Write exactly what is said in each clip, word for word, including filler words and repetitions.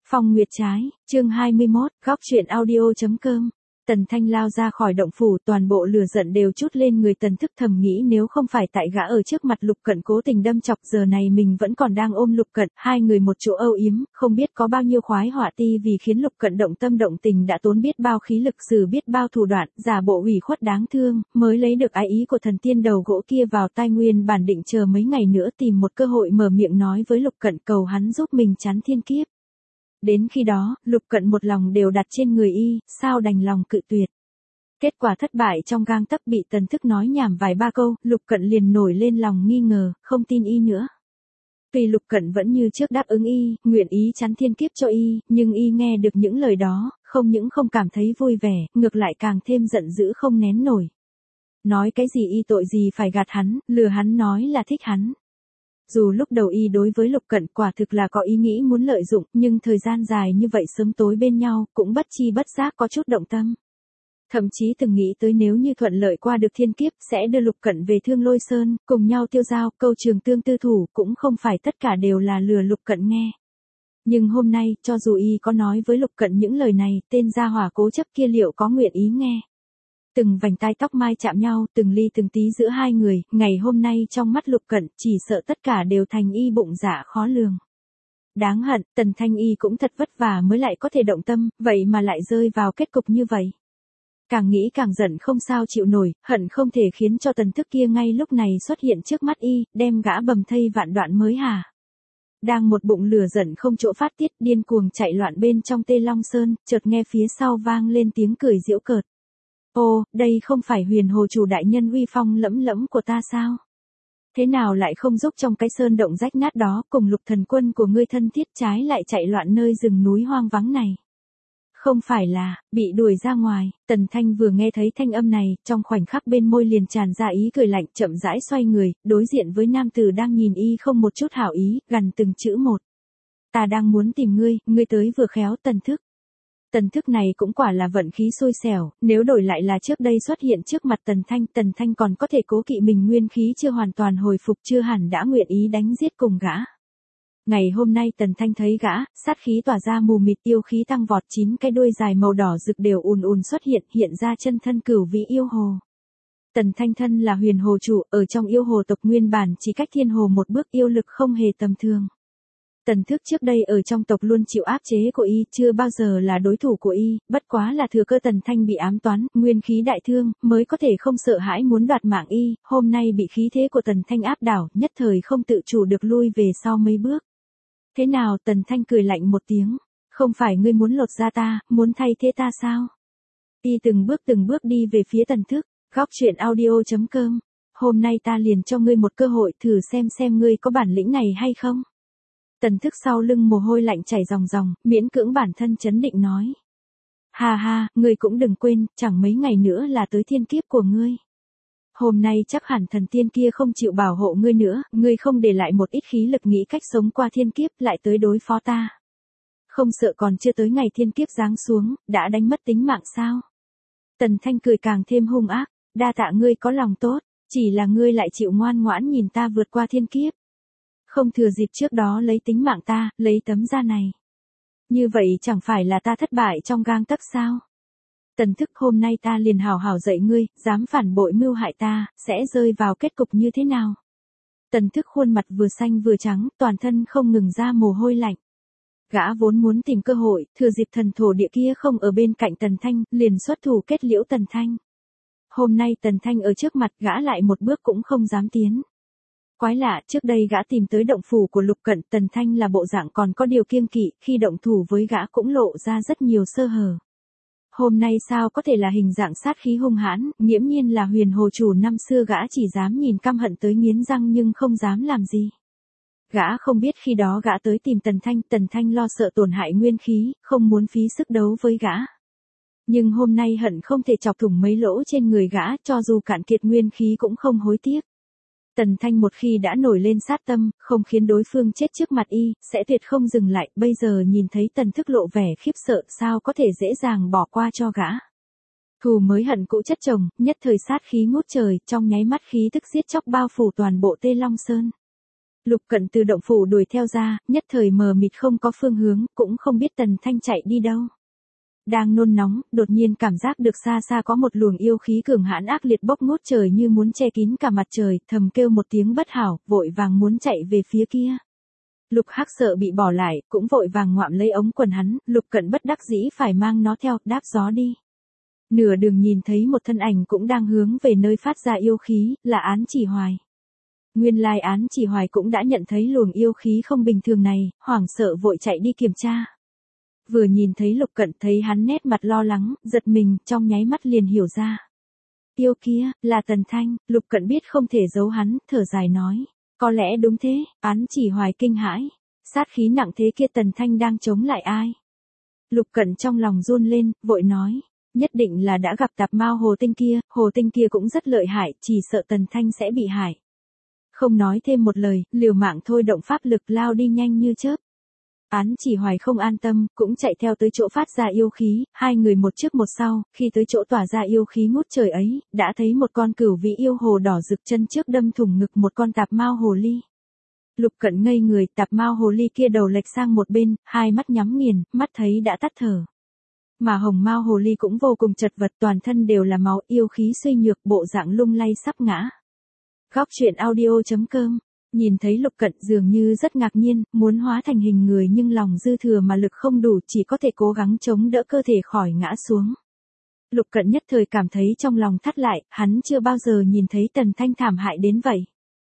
Phong Nguyệt Trái, chương hai mươi mốt, góc truyện audio.com. Tần Thanh lao ra khỏi động phủ, toàn bộ lửa giận đều trút lên người Tần Thức, thầm nghĩ nếu không phải tại gã ở trước mặt Lục Cận cố tình đâm chọc, giờ này mình vẫn còn đang ôm Lục Cận, hai người một chỗ âu yếm, không biết có bao nhiêu khoái họa ti vì khiến Lục Cận động tâm động tình đã tốn biết bao khí lực, sử biết bao thủ đoạn, giả bộ ủy khuất đáng thương, mới lấy được ái ý của thần tiên đầu gỗ kia vào tai. Nguyên bản định chờ mấy ngày nữa tìm một cơ hội mở miệng nói với Lục Cận cầu hắn giúp mình chắn thiên kiếp. Đến khi đó, Lục Cận một lòng đều đặt trên người y, sao đành lòng cự tuyệt. Kết quả thất bại trong gang tấc, bị Tần Thức nói nhảm vài ba câu, Lục Cận liền nổi lên lòng nghi ngờ, không tin y nữa. Tuy Lục Cận vẫn như trước đáp ứng y, nguyện ý chắn thiên kiếp cho y, nhưng y nghe được những lời đó, không những không cảm thấy vui vẻ, ngược lại càng thêm giận dữ không nén nổi. Nói cái gì y tội gì phải gạt hắn, lừa hắn nói là thích hắn. Dù lúc đầu y đối với Lục Cận quả thực là có ý nghĩ muốn lợi dụng, nhưng thời gian dài như vậy sớm tối bên nhau, cũng bất chi bất giác có chút động tâm. Thậm chí từng nghĩ tới nếu như thuận lợi qua được thiên kiếp, sẽ đưa Lục Cận về Thương Lôi Sơn, cùng nhau tiêu giao, câu trường tương tư thủ, cũng không phải tất cả đều là lừa Lục Cận nghe. Nhưng hôm nay, cho dù y có nói với Lục Cận những lời này, tên gia hỏa cố chấp kia liệu có nguyện ý nghe? Từng vành tai tóc mai chạm nhau, từng ly từng tí giữa hai người, ngày hôm nay trong mắt Lục Cận, chỉ sợ tất cả đều thành y bụng dạ khó lường. Đáng hận, Tần Thanh y cũng thật vất vả mới lại có thể động tâm, vậy mà lại rơi vào kết cục như vậy. Càng nghĩ càng giận không sao chịu nổi, hận không thể khiến cho Tần Thức kia ngay lúc này xuất hiện trước mắt y, đem gã bầm thây vạn đoạn mới hả. Đang một bụng lửa giận không chỗ phát tiết, điên cuồng chạy loạn bên trong Tê Long Sơn, chợt nghe phía sau vang lên tiếng cười giễu cợt. Ô, đây không phải Huyền Hồ chủ đại nhân uy phong lẫm lẫm của ta sao? Thế nào lại không giúp trong cái sơn động rách nát đó, cùng Lục thần quân của ngươi thân thiết, trái lại chạy loạn nơi rừng núi hoang vắng này? Không phải là, bị đuổi ra ngoài. Tần Thanh vừa nghe thấy thanh âm này, trong khoảnh khắc bên môi liền tràn ra ý cười lạnh, chậm rãi xoay người, đối diện với nam tử đang nhìn y không một chút hảo ý, gằn từng chữ một. Ta đang muốn tìm ngươi, ngươi tới vừa khéo. Tần Thức. Tần Thức này cũng quả là vận khí xui xẻo, nếu đổi lại là trước đây xuất hiện trước mặt Tần Thanh, Tần Thanh còn có thể cố kỵ mình nguyên khí chưa hoàn toàn hồi phục, chưa hẳn đã nguyện ý đánh giết cùng gã. Ngày hôm nay Tần Thanh thấy gã, sát khí tỏa ra mù mịt, yêu khí tăng vọt, chín cái đuôi dài màu đỏ rực đều ùn ùn xuất hiện, hiện ra chân thân cửu vĩ yêu hồ. Tần Thanh thân là Huyền Hồ chủ, ở trong yêu hồ tộc nguyên bản chỉ cách thiên hồ một bước, yêu lực không hề tầm thường. Tần Thức trước đây ở trong tộc luôn chịu áp chế của y, chưa bao giờ là đối thủ của y, bất quá là thừa cơ Tần Thanh bị ám toán, nguyên khí đại thương, mới có thể không sợ hãi muốn đoạt mạng y, hôm nay bị khí thế của Tần Thanh áp đảo, nhất thời không tự chủ được lui về sau mấy bước. Thế nào? Tần Thanh cười lạnh một tiếng, không phải ngươi muốn lột da ta, muốn thay thế ta sao? Y từng bước từng bước đi về phía Tần Thức, góc truyện audio.com, hôm nay ta liền cho ngươi một cơ hội, thử xem xem ngươi có bản lĩnh này hay không? Tần Thức sau lưng mồ hôi lạnh chảy ròng ròng, miễn cưỡng bản thân trấn định nói. Ha ha, ngươi cũng đừng quên, chẳng mấy ngày nữa là tới thiên kiếp của ngươi. Hôm nay chắc hẳn thần tiên kia không chịu bảo hộ ngươi nữa, ngươi không để lại một ít khí lực nghĩ cách sống qua thiên kiếp, lại tới đối phó ta. Không sợ còn chưa tới ngày thiên kiếp giáng xuống, đã đánh mất tính mạng sao? Tần Thanh cười càng thêm hung ác, đa tạ ngươi có lòng tốt, chỉ là ngươi lại chịu ngoan ngoãn nhìn ta vượt qua thiên kiếp. Không thừa dịp trước đó lấy tính mạng ta, lấy tấm da này. Như vậy chẳng phải là ta thất bại trong gang tấc sao? Tần Thức, hôm nay ta liền hào hào dạy ngươi, dám phản bội mưu hại ta, sẽ rơi vào kết cục như thế nào? Tần Thức khuôn mặt vừa xanh vừa trắng, toàn thân không ngừng ra mồ hôi lạnh. Gã vốn muốn tìm cơ hội, thừa dịp thần thổ địa kia không ở bên cạnh Tần Thanh, liền xuất thủ kết liễu Tần Thanh. Hôm nay Tần Thanh ở trước mặt gã lại một bước cũng không dám tiến. Quái lạ, trước đây gã tìm tới động phủ của Lục Cận, Tần Thanh là bộ dạng còn có điều kiêng kỵ, khi động thủ với gã cũng lộ ra rất nhiều sơ hở. Hôm nay sao có thể là hình dạng sát khí hung hãn, nghiễm nhiên là Huyền Hồ chủ năm xưa, gã chỉ dám nhìn căm hận tới nghiến răng nhưng không dám làm gì. Gã không biết khi đó gã tới tìm Tần Thanh, Tần Thanh lo sợ tổn hại nguyên khí, không muốn phí sức đấu với gã. Nhưng hôm nay hận không thể chọc thủng mấy lỗ trên người gã, cho dù cạn kiệt nguyên khí cũng không hối tiếc. Tần Thanh một khi đã nổi lên sát tâm, không khiến đối phương chết trước mặt y, sẽ tuyệt không dừng lại, bây giờ nhìn thấy Tần Thức lộ vẻ khiếp sợ, sao có thể dễ dàng bỏ qua cho gã. Thù mới hận cũ chất chồng, nhất thời sát khí ngút trời, trong nháy mắt khí tức giết chóc bao phủ toàn bộ Tê Long Sơn. Lục Cận từ động phủ đuổi theo ra, nhất thời mờ mịt không có phương hướng, cũng không biết Tần Thanh chạy đi đâu. Đang nôn nóng, đột nhiên cảm giác được xa xa có một luồng yêu khí cường hãn ác liệt bốc ngút trời như muốn che kín cả mặt trời, thầm kêu một tiếng bất hảo, vội vàng muốn chạy về phía kia. Lục Hắc sợ bị bỏ lại, cũng vội vàng ngoạm lấy ống quần hắn, Lục Cận bất đắc dĩ phải mang nó theo, đáp gió đi. Nửa đường nhìn thấy một thân ảnh cũng đang hướng về nơi phát ra yêu khí, là Án Chỉ Hoài. Nguyên lai Án Chỉ Hoài cũng đã nhận thấy luồng yêu khí không bình thường này, hoảng sợ vội chạy đi kiểm tra. Vừa nhìn thấy Lục Cận thấy hắn nét mặt lo lắng, giật mình, trong nháy mắt liền hiểu ra. Yêu kia, là Tần Thanh, Lục Cận biết không thể giấu hắn, thở dài nói. Có lẽ đúng thế, Án Chỉ Hoài kinh hãi. Sát khí nặng thế kia Tần Thanh đang chống lại ai? Lục Cận trong lòng run lên, vội nói. Nhất định là đã gặp tạp mao hồ tinh kia, hồ tinh kia cũng rất lợi hại, chỉ sợ Tần Thanh sẽ bị hại. Không nói thêm một lời, liều mạng thôi động pháp lực lao đi nhanh như chớp. Án Chỉ Hoài không an tâm, cũng chạy theo tới chỗ phát ra yêu khí, hai người một trước một sau, khi tới chỗ tỏa ra yêu khí ngút trời ấy, đã thấy một con cửu vĩ yêu hồ đỏ rực chân trước đâm thủng ngực một con tạp mao hồ ly. Lục Cận ngây người, tạp mao hồ ly kia đầu lệch sang một bên, hai mắt nhắm nghiền, mắt thấy đã tắt thở. Mà hồng mao hồ ly cũng vô cùng chật vật, toàn thân đều là máu, yêu khí suy nhược, bộ dạng lung lay sắp ngã. Góc truyện audio chấm com. Nhìn thấy Lục Cận dường như rất ngạc nhiên, muốn hóa thành hình người nhưng lòng dư thừa mà lực không đủ, chỉ có thể cố gắng chống đỡ cơ thể khỏi ngã xuống. Lục Cận nhất thời cảm thấy trong lòng thắt lại, hắn chưa bao giờ nhìn thấy Tần Thanh thảm hại đến vậy.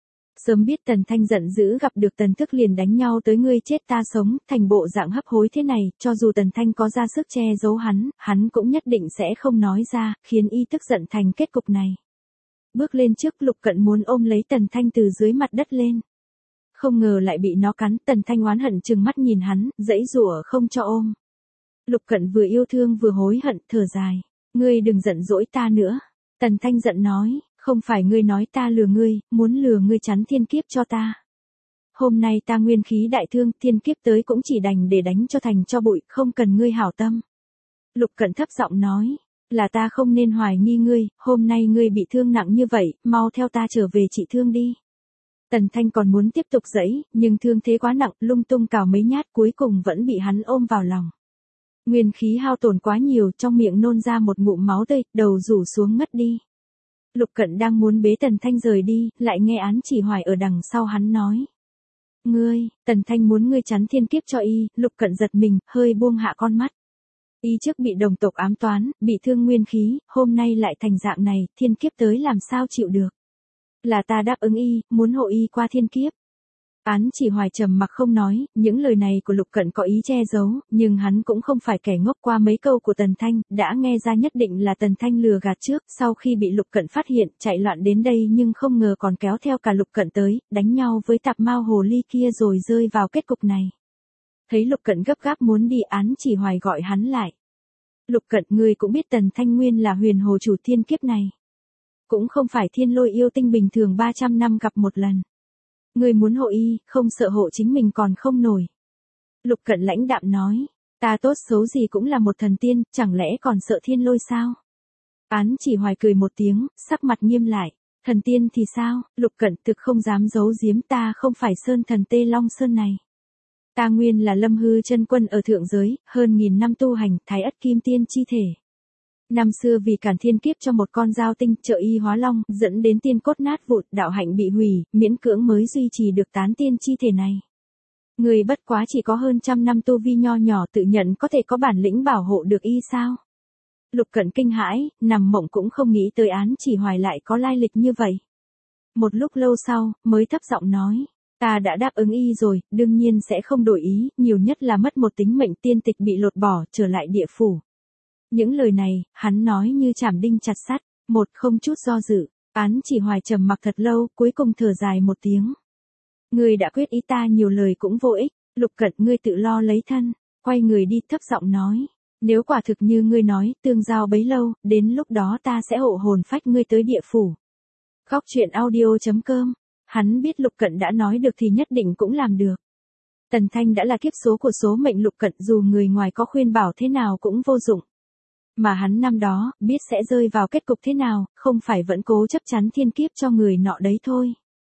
Sớm biết Tần Thanh giận dữ gặp được Tần Thức liền đánh nhau tới ngươi chết ta sống, thành bộ dạng hấp hối thế này, cho dù Tần Thanh có ra sức che giấu hắn, hắn cũng nhất định sẽ không nói ra, khiến y tức giận thành kết cục này. Bước lên trước, Lục Cận muốn ôm lấy Tần Thanh từ dưới mặt đất lên. Không ngờ lại bị nó cắn, Tần Thanh oán hận trừng mắt nhìn hắn, giãy giụa không cho ôm. Lục Cận vừa yêu thương vừa hối hận, thở dài. Ngươi đừng giận dỗi ta nữa. Tần Thanh giận nói, không phải ngươi nói ta lừa ngươi, muốn lừa ngươi chắn thiên kiếp cho ta. Hôm nay ta nguyên khí đại thương, thiên kiếp tới cũng chỉ đành để đánh cho thành cho bụi, không cần ngươi hảo tâm. Lục Cận thấp giọng nói. Là ta không nên hoài nghi ngươi, hôm nay ngươi bị thương nặng như vậy, mau theo ta trở về trị thương đi. Tần Thanh còn muốn tiếp tục giãy, nhưng thương thế quá nặng, lung tung cào mấy nhát cuối cùng vẫn bị hắn ôm vào lòng. Nguyên khí hao tổn quá nhiều, trong miệng nôn ra một ngụm máu tươi, đầu rủ xuống ngất đi. Lục Cận đang muốn bế Tần Thanh rời đi, lại nghe Án Chỉ Hoài ở đằng sau hắn nói. Ngươi, Tần Thanh muốn ngươi chắn thiên kiếp cho y, Lục Cận giật mình, hơi buông hạ con mắt. Y trước bị đồng tộc ám toán, bị thương nguyên khí, hôm nay lại thành dạng này, thiên kiếp tới làm sao chịu được. Là ta đáp ứng y, muốn hộ y qua thiên kiếp. Án Chỉ Hoài trầm mặc không nói, những lời này của Lục Cận có ý che giấu, nhưng hắn cũng không phải kẻ ngốc, qua mấy câu của Tần Thanh, đã nghe ra nhất định là Tần Thanh lừa gạt trước, sau khi bị Lục Cận phát hiện, chạy loạn đến đây nhưng không ngờ còn kéo theo cả Lục Cận tới, đánh nhau với tạp mao hồ ly kia rồi rơi vào kết cục này. Thấy Lục Cận gấp gáp muốn đi, Án Chỉ Hoài gọi hắn lại. Lục Cận, ngươi cũng biết Tần Thanh nguyên là huyền hồ chủ thiên kiếp này. Cũng không phải thiên lôi yêu tinh bình thường ba trăm năm gặp một lần. Ngươi muốn hộ y, không sợ hộ chính mình còn không nổi. Lục Cận lãnh đạm nói, ta tốt xấu gì cũng là một thần tiên, chẳng lẽ còn sợ thiên lôi sao? Án Chỉ Hoài cười một tiếng, sắc mặt nghiêm lại. Thần tiên thì sao? Lục Cận thực không dám giấu giếm, ta không phải sơn thần Tê Long Sơn này. Ta nguyên là Lâm Hư chân quân ở thượng giới, hơn nghìn năm tu hành, thái ất kim tiên chi thể. Năm xưa vì cản thiên kiếp cho một con dao tinh, trợ y hóa long, dẫn đến tiên cốt nát vụn, đạo hạnh bị hủy, miễn cưỡng mới duy trì được tán tiên chi thể này. Người bất quá chỉ có hơn trăm năm tu vi nho nhỏ, tự nhận có thể có bản lĩnh bảo hộ được y sao? Lục Cận kinh hãi, nằm mộng cũng không nghĩ tới Án Chỉ Hoài lại có lai lịch như vậy. Một lúc lâu sau, mới thấp giọng nói. Ta đã đáp ứng y rồi, đương nhiên sẽ không đổi ý, nhiều nhất là mất một tính mệnh, tiên tịch bị lột bỏ, trở lại địa phủ. Những lời này, hắn nói như chảm đinh chặt sắt, một không chút do dự. Án Chỉ Hoài trầm mặc thật lâu, cuối cùng thở dài một tiếng. Ngươi đã quyết ý, ta nhiều lời cũng vô ích, Lục Cận, ngươi tự lo lấy thân. Quay người đi, thấp giọng nói. Nếu quả thực như ngươi nói, tương giao bấy lâu, đến lúc đó ta sẽ hộ hồn phách ngươi tới địa phủ. Góc truyện audio chấm com. Hắn biết Lục Cận đã nói được thì nhất định cũng làm được. Tần Thanh đã là kiếp số của số mệnh Lục Cận, dù người ngoài có khuyên bảo thế nào cũng vô dụng. Mà hắn năm đó, biết sẽ rơi vào kết cục thế nào, không phải vẫn cố chấp chắn thiên kiếp cho người nọ đấy thôi.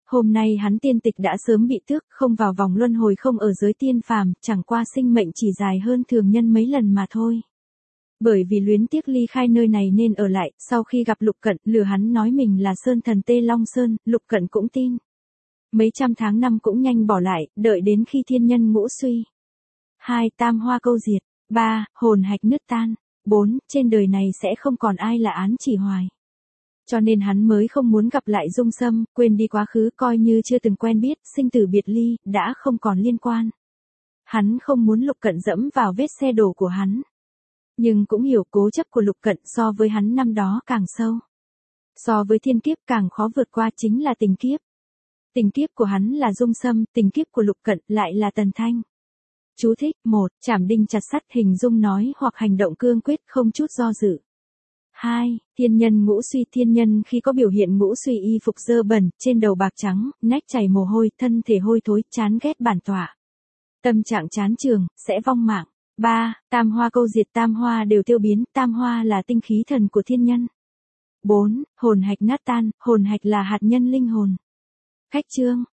Hôm nay hắn tiên tịch đã sớm bị tước, không vào vòng luân hồi, không ở giới tiên phàm, chẳng qua sinh mệnh chỉ dài hơn thường nhân mấy lần mà thôi. Bởi vì luyến tiếc ly khai nơi này nên ở lại, sau khi gặp Lục Cận, lừa hắn nói mình là Sơn Thần Tê Long Sơn, Lục Cận cũng tin. Mấy trăm tháng năm cũng nhanh bỏ lại, đợi đến khi thiên nhân ngũ suy. hai. Tam hoa câu diệt. ba. Hồn hạch nứt tan. bốn. Trên đời này sẽ không còn ai là án chỉ hoài. Cho nên hắn mới không muốn gặp lại Dung Sâm, quên đi quá khứ, coi như chưa từng quen biết, sinh tử biệt ly, đã không còn liên quan. Hắn không muốn Lục Cận dẫm vào vết xe đổ của hắn. Nhưng cũng hiểu cố chấp của Lục Cận so với hắn năm đó càng sâu. So với thiên kiếp càng khó vượt qua chính là tình kiếp. Tình kiếp của hắn là Dung Sâm, tình kiếp của Lục Cận lại là Tần Thanh. Chú thích: một. Chảm đinh chặt sắt, hình dung nói hoặc hành động cương quyết, không chút do dự. hai. Thiên nhân ngũ suy. Thiên nhân khi có biểu hiện ngũ suy, y phục dơ bẩn, trên đầu bạc trắng, nách chảy mồ hôi, thân thể hôi thối, chán ghét bản tọa. Tâm trạng chán trường, sẽ vong mạng. ba. Tam hoa câu diệt. Tam hoa đều tiêu biến, tam hoa là tinh khí thần của thiên nhân. bốn. Hồn hạch nát tan. Hồn hạch là hạt nhân linh hồn. Khách chương.